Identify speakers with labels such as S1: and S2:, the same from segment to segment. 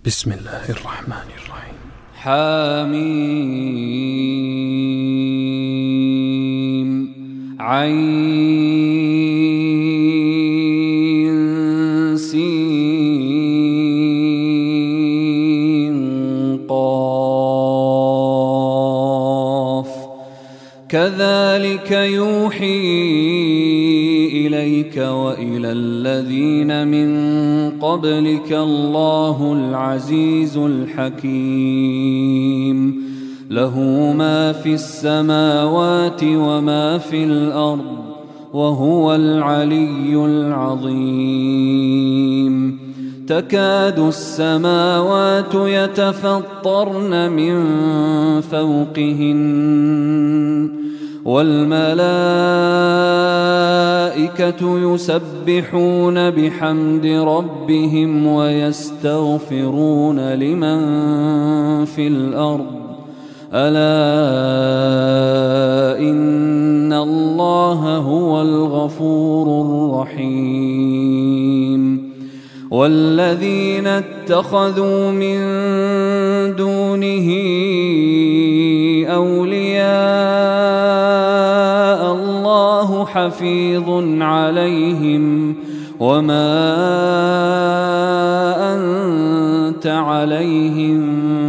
S1: بسم الله الرحمن الرحيم.
S2: حميم عين سين قاف كذلك يوحي إليك وإلى الذين من قبلك الله العزيز الحكيم له ما في السماوات وما في الأرض وهو العلي العظيم تكاد السماوات يتفطرن من فوقهن والملائكة يسبحون بحمد ربهم ويستغفرون لمن في الأرض ألا إن الله هو الغفور الرحيم والذين اتخذوا من دونه أولياء الله حفيظ عليهم وما أنت عليهم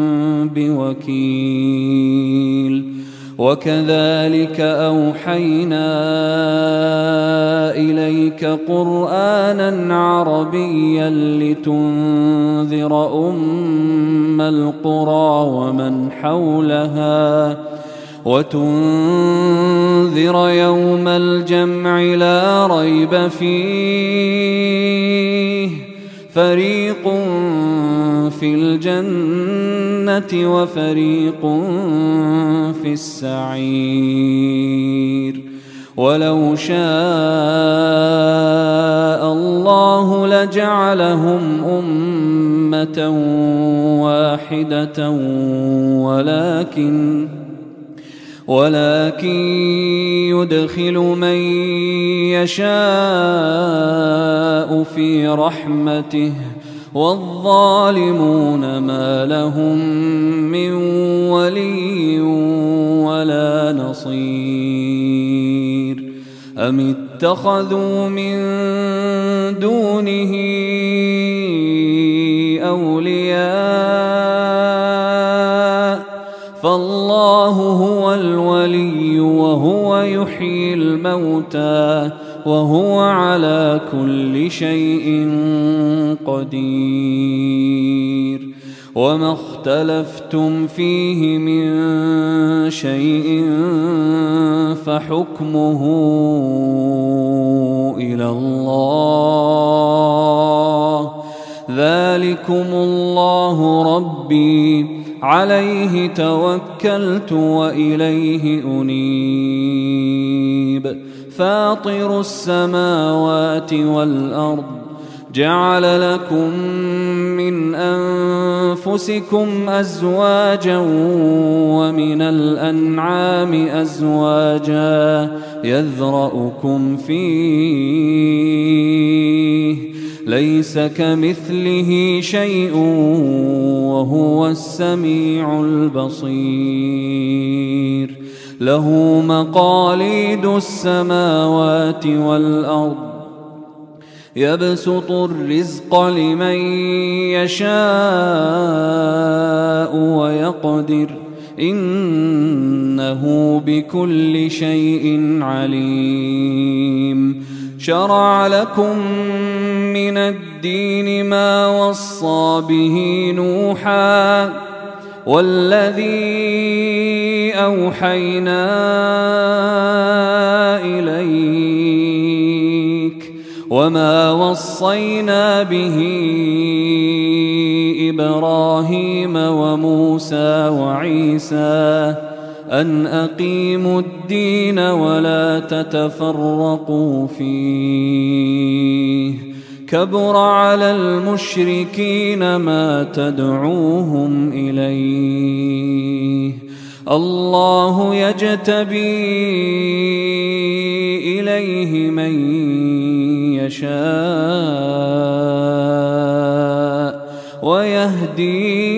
S2: بوكيل وكذلك أوحينا إليك قرآنا عربيا لتنذر أم القرى ومن حولها وتنذر يوم الجمع لا ريب فيه فريق في الجنة وفريق في السعير ولو شاء الله لجعلهم أمة واحدة ولكن يدخل من يشاء في رحمته والظالمون ما لهم من ولي ولا نصير أم اتخذوا من دونه أولياء فالله هو الولي وهو يحيي الموتى وهو على كل شيء قدير وما اختلفتم فيه من شيء فحكمه إلى الله ذلكم الله ربي عليه توكلت وإليه أنيب فاطر السماوات والأرض جعل لكم من أنفسكم أزواجا ومن الأنعام أزواجا يذرأكم فيه ليس كمثله شيء وهو السميع البصير له مقاليد السماوات والأرض يبسط الرزق لمن يشاء ويقدر إنه بكل شيء عليم شرع لكم من الدين ما وصى به نوحا والذي أوحينا إليك وما وصينا به إبراهيم وموسى وعيسى أن أقيموا الدين ولا تتفرقوا فيه كبر على المشركين ما تدعوهم إليه الله يجتبي إليه من يشاء ويهدي يهدي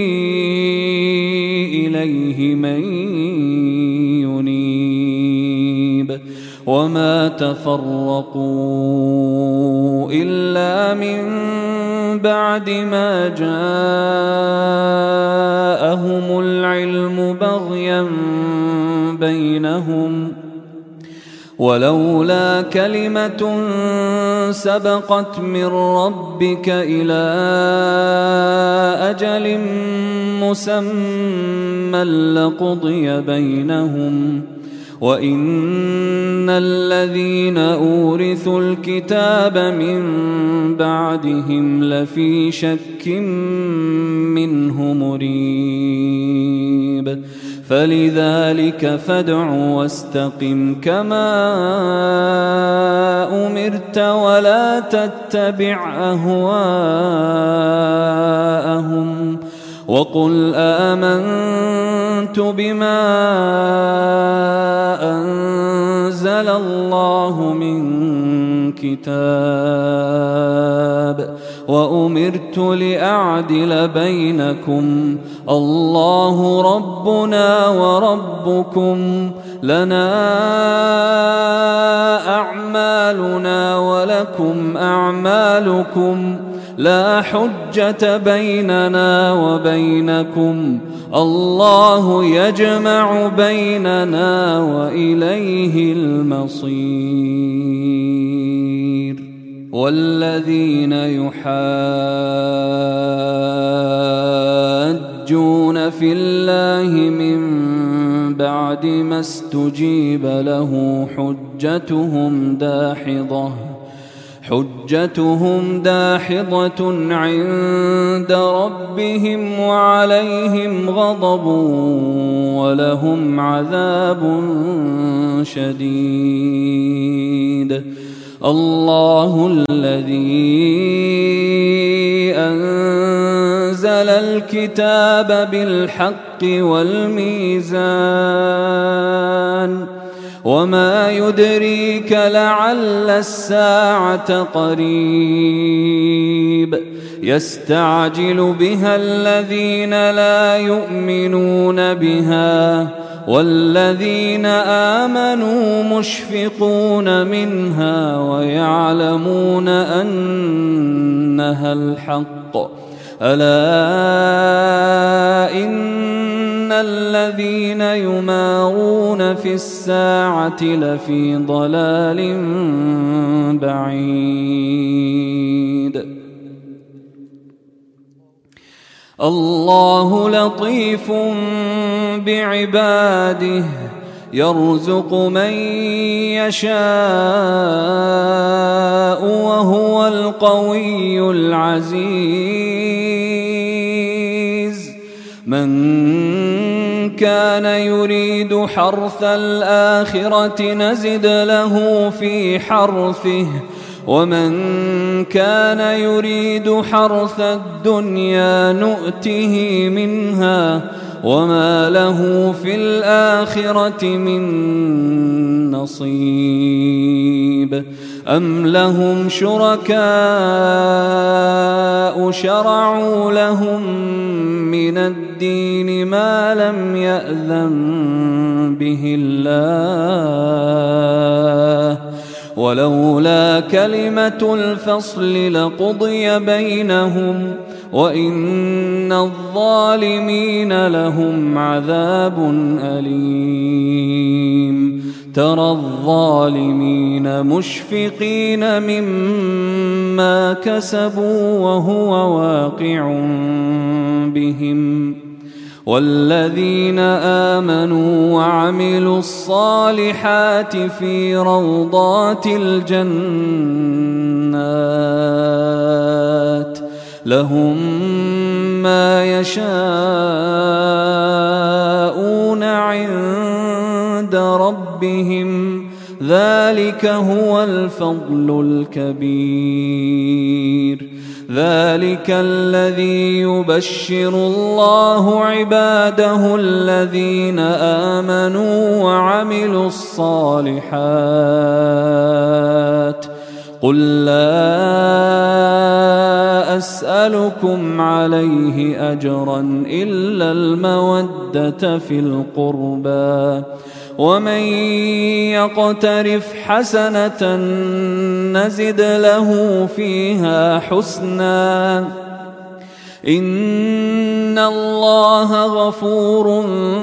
S2: إليه من ينيب وما تفرقوا إلا من بعد ما جاءهم العلم بغيا بينهم ولولا كلمة سبقت من ربك إلى أجل مسمى لقضي بينهم وإن الذين أورثوا الكتاب من بعدهم لفي شك منه مريب فلذلك فادع واستقم كما أمرت ولا تتبع أهواءهم وقل آمنت بما أنزل الله من كتاب وأمرت لأعدل بينكم الله ربنا وربكم لنا أعمالنا ولكم أعمالكم لا حجة بيننا وبينكم الله يجمع بيننا وإليه المصير والذين يحاجون في الله من بعد ما استجيب له حجتهم داحضة عند ربهم وعليهم غضب ولهم عذاب شديد الله الذي أنزل الكتاب بالحق والميزان وما يدريك لعل الساعة قريب يستعجل بها الذين لا يؤمنون بها والذين آمنوا مشفقون منها ويعلمون أنها الحق ألا إن الذين يمارون في الساعة لفي ضلال بعيد الله لطيف بعباده يرزق من يشاء وهو القوي العزيز من كان يريد حرث الآخرة نزد له في حرثه ومن كان يريد حرث الدنيا نؤته منها وما له في الآخرة من نصيب أم لهم شركاء شرعوا لهم من الدين ما لم يأذن به الله ولولا كلمة الفصل لقضي بينهم وإن الظالمين لهم عذاب أليم ترى الظالمين مشفقين مما كسبوا وهو واقع بهم والذين آمنوا وعملوا الصالحات في روضات الجنات لهم ما يشاءون عند ربهم ذلك هو الفضل الكبير ذلك الذي يبشر الله عباده الذين آمنوا وعملوا الصالحات قل لا أسألكم عليه أجرا إلا المودة في القربى ومن يقترف حسنة نزد له فيها حسنا إن الله غفور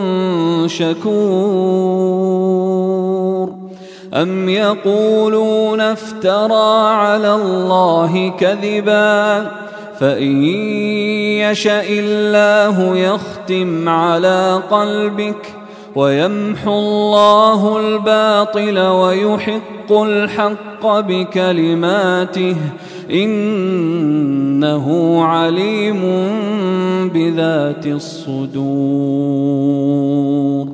S2: شكور أم يقولون افترى على الله كذبا فإن يشأ الله يختم على قلبك ويمحو الله الباطل ويحق الحق بكلماته إنه عليم بذات الصدور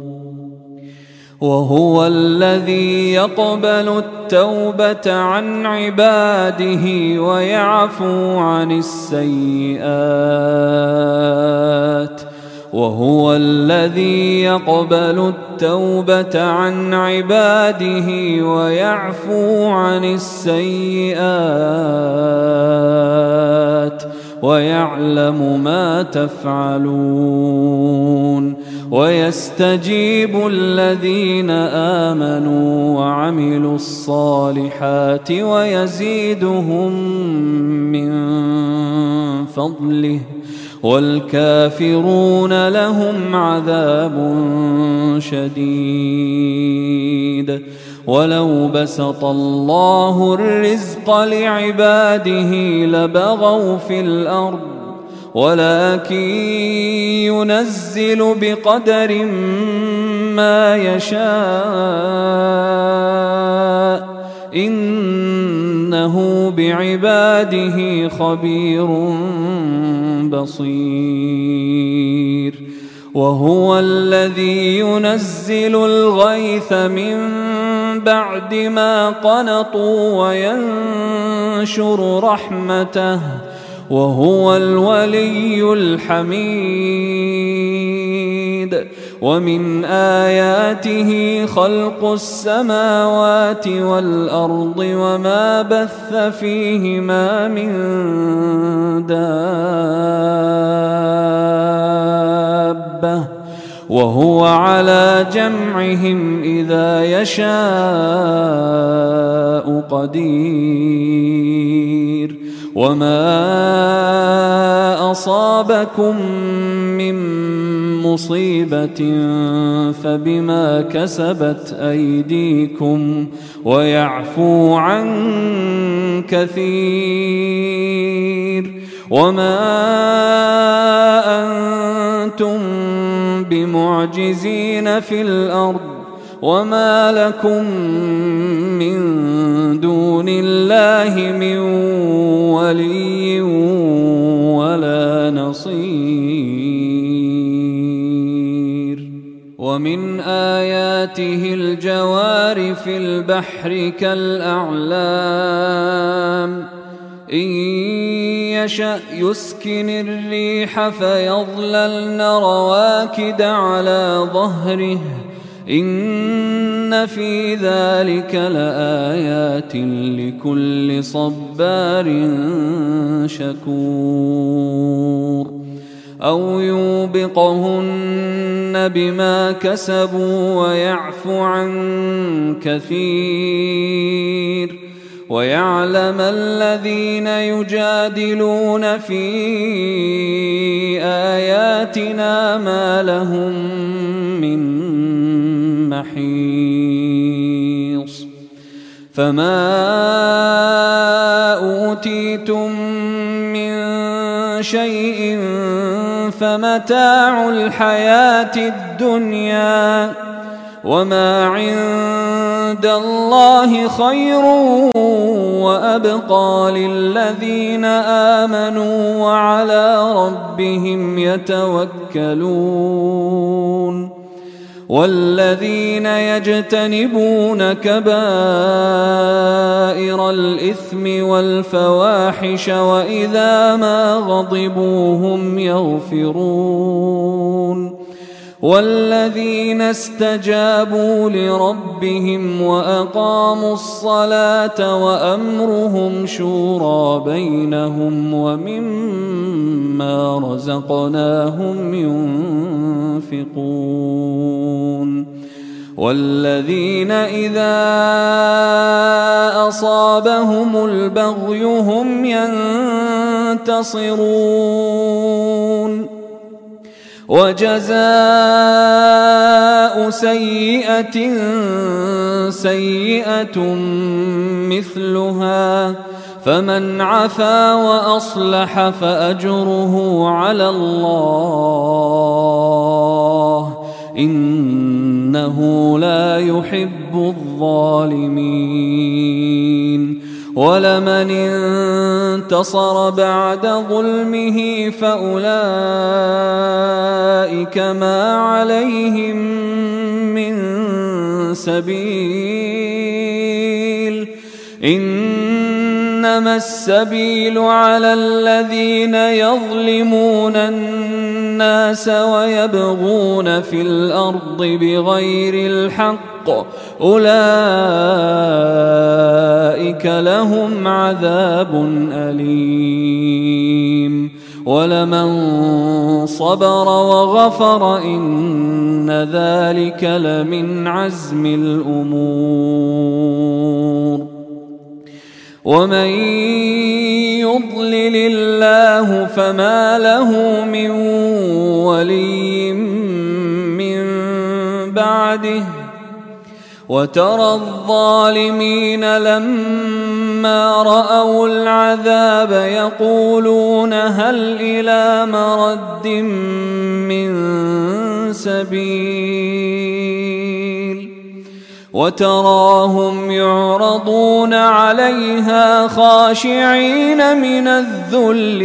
S2: وهو الذي يقبل التوبة عن عباده ويعفو عن السيئات وهو الذي يقبل التوبة عن عباده ويعفو عن السيئات ويعلم ما تفعلون ويستجيب الذين آمنوا وعملوا الصالحات ويزيدهم من فضله والكافرون لهم عذاب شديد ولو بسط الله الرزق لعباده لبغوا في الأرض ولكن ينزل بقدر ما يشاء إنه بعباده خبير بصير وهو الذي ينزل الغيث من بعد ما قنطوا وينشر رحمته وهو الولي الحميد ومن آياته خلق السماوات والأرض وما بث فيهما من دابة وهو على جمعهم إذا يشاء قدير وما أصابكم من مصيبة فبما كسبت أيديكم ويعفو عن كثير وما أنتم بمعجزين في الأرض وما لكم من دون الله من ولي ولا نصير ومن آياته الجوار في البحر كالأعلام إن يشأ يسكن الريح فيظللن رواكد على ظهره إن في ذلك لآيات لكل صبار شكور أو يوبقهن بما كسبوا ويعفو عن كثير ويعلم الذين يجادلون في آياتنا ما لهم من محيص فما أوتيتم من شيء فمتاع الحياة الدنيا وما عند الله خير وأبقى للذين آمنوا وعلى ربهم يتوكلون والذين يجتنبون كبائر الإثم والفواحش وإذا ما غضبوا هم يغفرون والذين استجابوا لربهم وأقاموا الصلاة وأمرهم شورى بينهم ومما رزقناهم ينفقون والذين إذا أصابهم البغي هم ينتصرون وجزاء سيئة سيئة مثلها فمن عفا وأصلح فأجره على الله إنه لا يحب الظالمين ولمن انتصر بعد ظلمه فأولئك ما عليهم من سبيل إنما السبيل على الذين يظلمون الناس ويبغون في الأرض بغير الحق أولئك لهم عذاب أليم ولمن صبر وغفر إن ذلك لمن عزم الأمور ومن يضلل الله فما له من ولي من بعده وترى الظالمين لما رأوا العذاب يقولون هل إلى مرد من سبيل وتراهم يعرضون عليها خاشعين من الذل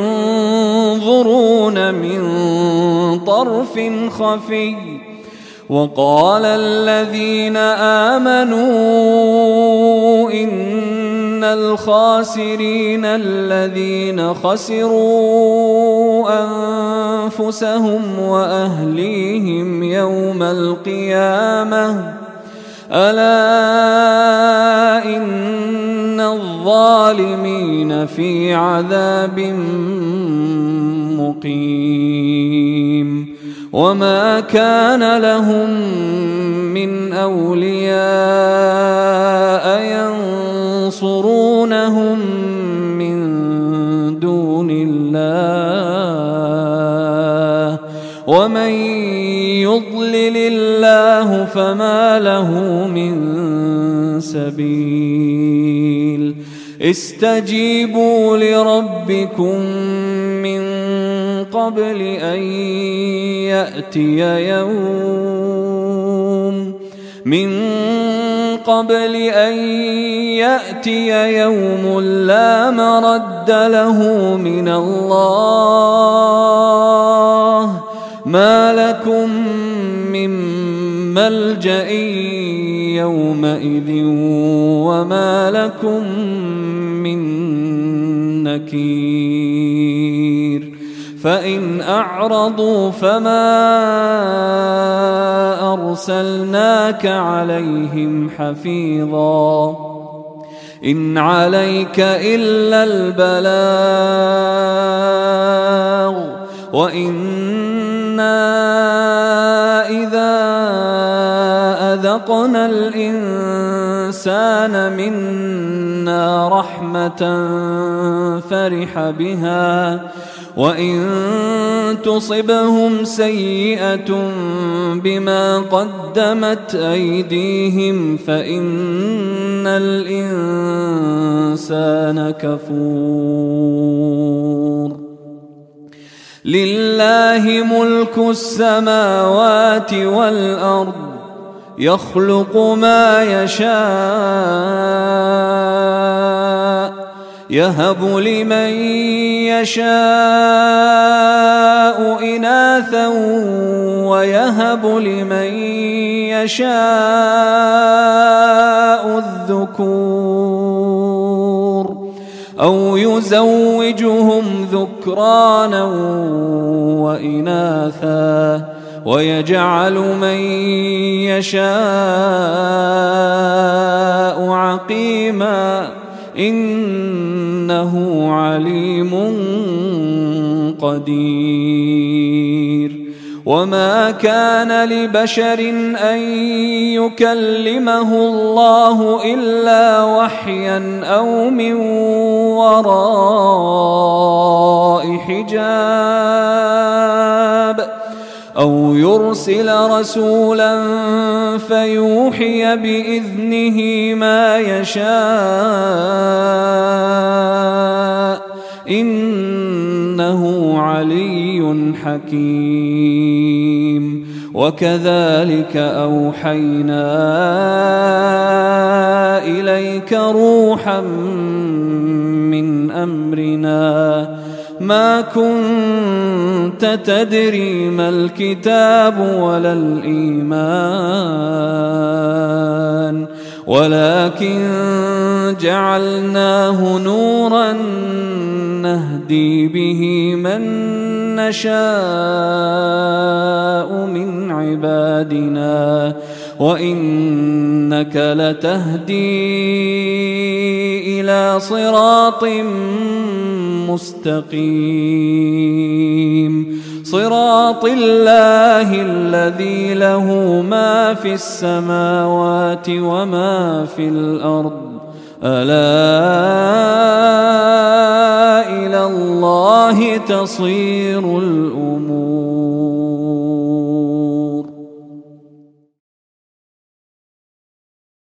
S2: ينظرون من طرف خفي وقال الذين آمنوا إن الخاسرين الذين خسروا أنفسهم وأهليهم يوم القيامة ألا إن الظالمين في عذاب مقيم وما كان لهم من أولياء ينصرونهم من دون الله ومن يضلل الله فما له من سبيل استجيبوا لربكم من قبل أن يأتي يوم لا مرد له من الله ما لكم من ملجأ يومئذ وما لكم من نكير فإن أعرضوا فما أرسلناك عليهم حفيظا إن عليك إلا البلاغ وإنا إذا أذقنا الإنسان منا رحمة فرح بها وإن تصبهم سيئة بما قدمت أيديهم فإن الإنسان كفور لله ملك السماوات والأرض يخلق ما يشاء يهب لمن يشاء إناثا ويهب لمن يشاء الذكور أو يزوجهم ذكرانا وإناثا ويجعل من يشاء عقيما إنه عليم قدير. وما كان لبشر أن يكلمه الله إلا وحيا أو من وراء حجاب أو يرسل رسولا فيوحي بإذنه ما يشاء إنه علي حكيم. وكذلك أوحينا إليك روحا من أمرنا ما كنت تدري ما الكتاب ولا الإيمان ولكن جعلناه نورا نهدي به من نشاء من عبادنا وإنك لتهدي إلى صراط مستقيم صراط الله الذي له ما في السماوات وما في الأرض ألا إلى الله تصير الأمور.